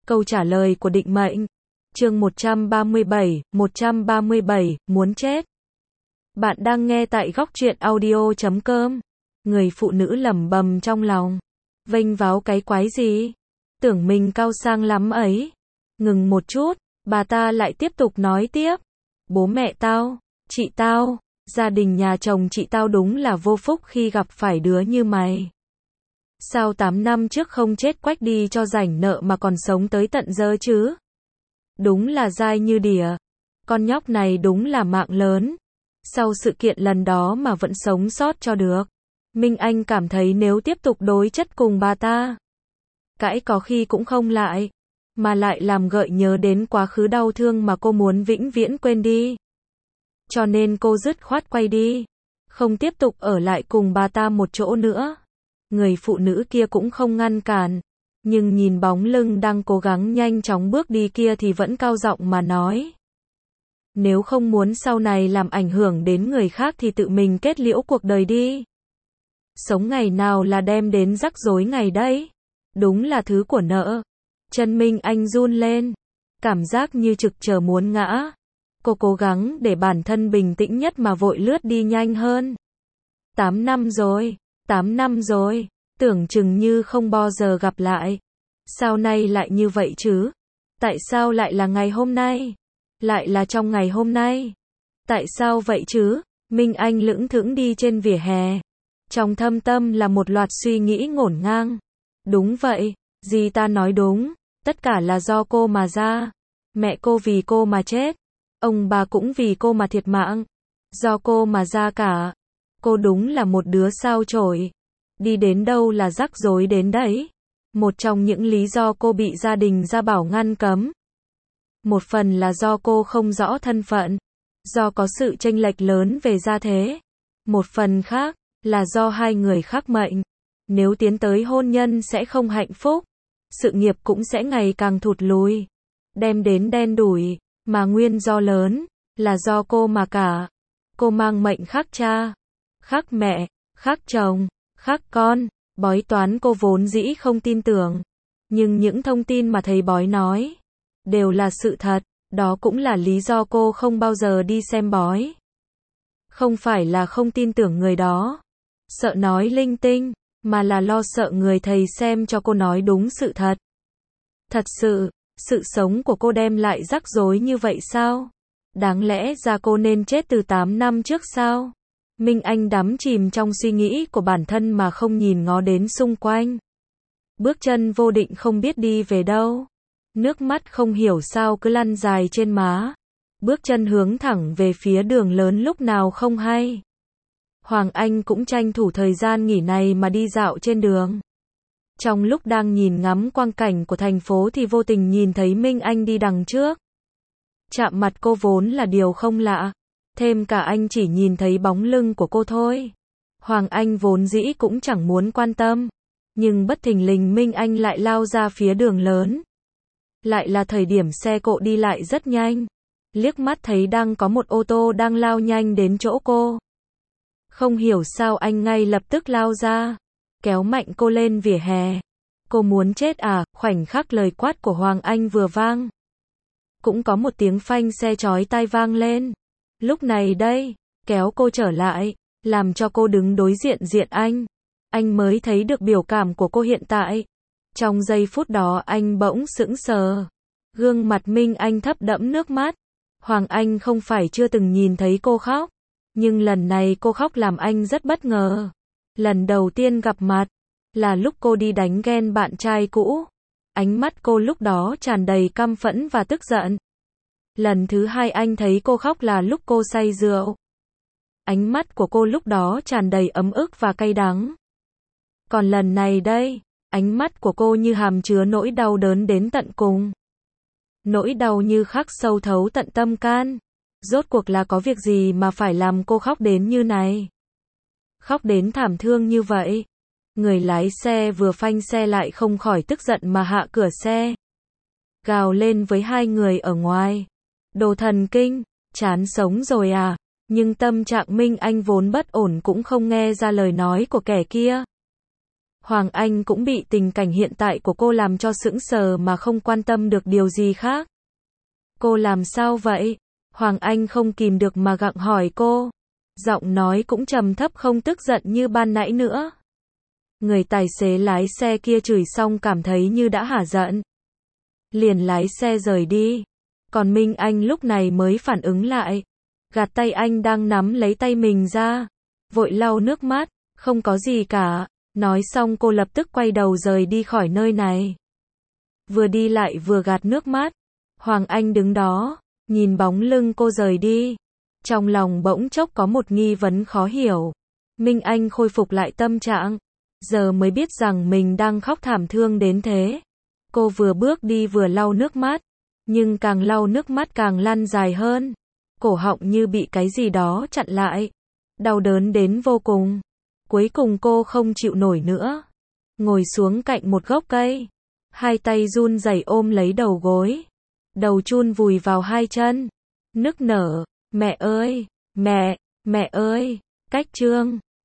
Câu trả lời của định mệnh. Chương 137, muốn chết. Bạn đang nghe tại góc truyện audio.com. Người phụ nữ lẩm bẩm trong lòng. Vênh váo cái quái gì? Tưởng mình cao sang lắm ấy. Ngừng một chút, bà ta lại tiếp tục nói tiếp. Bố mẹ tao, chị tao, gia đình nhà chồng chị tao đúng là vô phúc khi gặp phải đứa như mày. Sao 8 năm trước không chết quách đi cho rảnh nợ mà còn sống tới tận giờ chứ? Đúng là dai như đỉa. Con nhóc này đúng là mạng lớn. Sau sự kiện lần đó mà vẫn sống sót cho được. Minh Anh cảm thấy nếu tiếp tục đối chất cùng bà ta, cãi có khi cũng không lại, mà lại làm gợi nhớ đến quá khứ đau thương mà cô muốn vĩnh viễn quên đi. Cho nên cô dứt khoát quay đi, không tiếp tục ở lại cùng bà ta một chỗ nữa. Người phụ nữ kia cũng không ngăn cản, nhưng nhìn bóng lưng đang cố gắng nhanh chóng bước đi kia thì vẫn cao giọng mà nói. Nếu không muốn sau này làm ảnh hưởng đến người khác thì tự mình kết liễu cuộc đời đi. Sống ngày nào là đem đến rắc rối ngày đấy. Đúng là thứ của nợ. Chân Minh Anh run lên, cảm giác như trực chờ muốn ngã. Cô cố gắng để bản thân bình tĩnh nhất mà vội lướt đi nhanh hơn. 8 năm rồi, 8 năm rồi, tưởng chừng như không bao giờ gặp lại. Sao nay lại như vậy chứ? Tại sao lại là ngày hôm nay? Lại là trong ngày hôm nay? Tại sao vậy chứ? Minh Anh lững thững đi trên vỉa hè. Trong thâm tâm là một loạt suy nghĩ ngổn ngang. Đúng vậy, dì ta nói đúng, tất cả là do cô mà ra. Mẹ cô vì cô mà chết. Ông bà cũng vì cô mà thiệt mạng. Do cô mà ra cả. Cô đúng là một đứa sao chổi. Đi đến đâu là rắc rối đến đấy. Một trong những lý do cô bị gia đình gia bảo ngăn cấm. Một phần là do cô không rõ thân phận. Do có sự chênh lệch lớn về gia thế. Một phần khác là do hai người khác mệnh. Nếu tiến tới hôn nhân sẽ không hạnh phúc. Sự nghiệp cũng sẽ ngày càng thụt lùi. Đem đến đen đủi. Mà nguyên do lớn là do cô mà cả. Cô mang mệnh khác cha, khác mẹ, khác chồng, khác con. Bói toán cô vốn dĩ không tin tưởng. Nhưng những thông tin mà thầy bói nói đều là sự thật. Đó cũng là lý do cô không bao giờ đi xem bói. Không phải là không tin tưởng người đó, sợ nói linh tinh, mà là lo sợ người thầy xem cho cô nói đúng sự thật. Thật sự, sự sống của cô đem lại rắc rối như vậy sao? Đáng lẽ ra cô nên chết từ 8 năm trước sao? Minh Anh đắm chìm trong suy nghĩ của bản thân mà không nhìn ngó đến xung quanh. Bước chân vô định không biết đi về đâu. Nước mắt không hiểu sao cứ lăn dài trên má. Bước chân hướng thẳng về phía đường lớn lúc nào không hay. Hoàng Anh cũng tranh thủ thời gian nghỉ này mà đi dạo trên đường. Trong lúc đang nhìn ngắm quang cảnh của thành phố thì vô tình nhìn thấy Minh Anh đi đằng trước. Chạm mặt cô vốn là điều không lạ. Thêm cả anh chỉ nhìn thấy bóng lưng của cô thôi. Hoàng Anh vốn dĩ cũng chẳng muốn quan tâm. Nhưng bất thình lình Minh Anh lại lao ra phía đường lớn. Lại là thời điểm xe cộ đi lại rất nhanh. Liếc mắt thấy đang có một ô tô đang lao nhanh đến chỗ cô. Không hiểu sao anh ngay lập tức lao ra. Kéo mạnh cô lên vỉa hè. Cô muốn chết à? Khoảnh khắc lời quát của Hoàng Anh vừa vang. Cũng có một tiếng phanh xe chói tai vang lên. Lúc này đây, kéo cô trở lại, làm cho cô đứng đối diện anh. Anh mới thấy được biểu cảm của cô hiện tại. Trong giây phút đó anh bỗng sững sờ. Gương mặt Minh Anh thấm đẫm nước mắt. Hoàng Anh không phải chưa từng nhìn thấy cô khóc. Nhưng lần này cô khóc làm anh rất bất ngờ. Lần đầu tiên gặp mặt là lúc cô đi đánh ghen bạn trai cũ. Ánh mắt cô lúc đó tràn đầy căm phẫn và tức giận. Lần thứ hai anh thấy cô khóc là lúc cô say rượu. Ánh mắt của cô lúc đó tràn đầy ấm ức và cay đắng. Còn lần này đây, ánh mắt của cô như hàm chứa nỗi đau đớn đến tận cùng. Nỗi đau như khắc sâu thấu tận tâm can. Rốt cuộc là có việc gì mà phải làm cô khóc đến như này? Khóc đến thảm thương như vậy. Người lái xe vừa phanh xe lại không khỏi tức giận mà hạ cửa xe. Gào lên với hai người ở ngoài. Đồ thần kinh, chán sống rồi à? Nhưng tâm trạng Minh Anh vốn bất ổn cũng không nghe ra lời nói của kẻ kia. Hoàng Anh cũng bị tình cảnh hiện tại của cô làm cho sững sờ mà không quan tâm được điều gì khác. Cô làm sao vậy? Hoàng Anh không kìm được mà gặng hỏi cô. Giọng nói cũng trầm thấp không tức giận như ban nãy nữa. Người tài xế lái xe kia chửi xong cảm thấy như đã hả giận. Liền lái xe rời đi. Còn Minh Anh lúc này mới phản ứng lại. Gạt tay anh đang nắm lấy tay mình ra. Vội lau nước mắt. Không có gì cả. Nói xong cô lập tức quay đầu rời đi khỏi nơi này. Vừa đi lại vừa gạt nước mắt. Hoàng Anh đứng đó, nhìn bóng lưng cô rời đi. Trong lòng bỗng chốc có một nghi vấn khó hiểu. Minh Anh khôi phục lại tâm trạng. Giờ mới biết rằng mình đang khóc thảm thương đến thế. Cô vừa bước đi vừa lau nước mắt. Nhưng càng lau nước mắt càng lăn dài hơn. Cổ họng như bị cái gì đó chặn lại. Đau đớn đến vô cùng. Cuối cùng cô không chịu nổi nữa. Ngồi xuống cạnh một gốc cây. Hai tay run rẩy ôm lấy đầu gối. Đầu chun vùi vào hai chân. Nức nở. Mẹ ơi! Mẹ! Mẹ ơi! Cách chương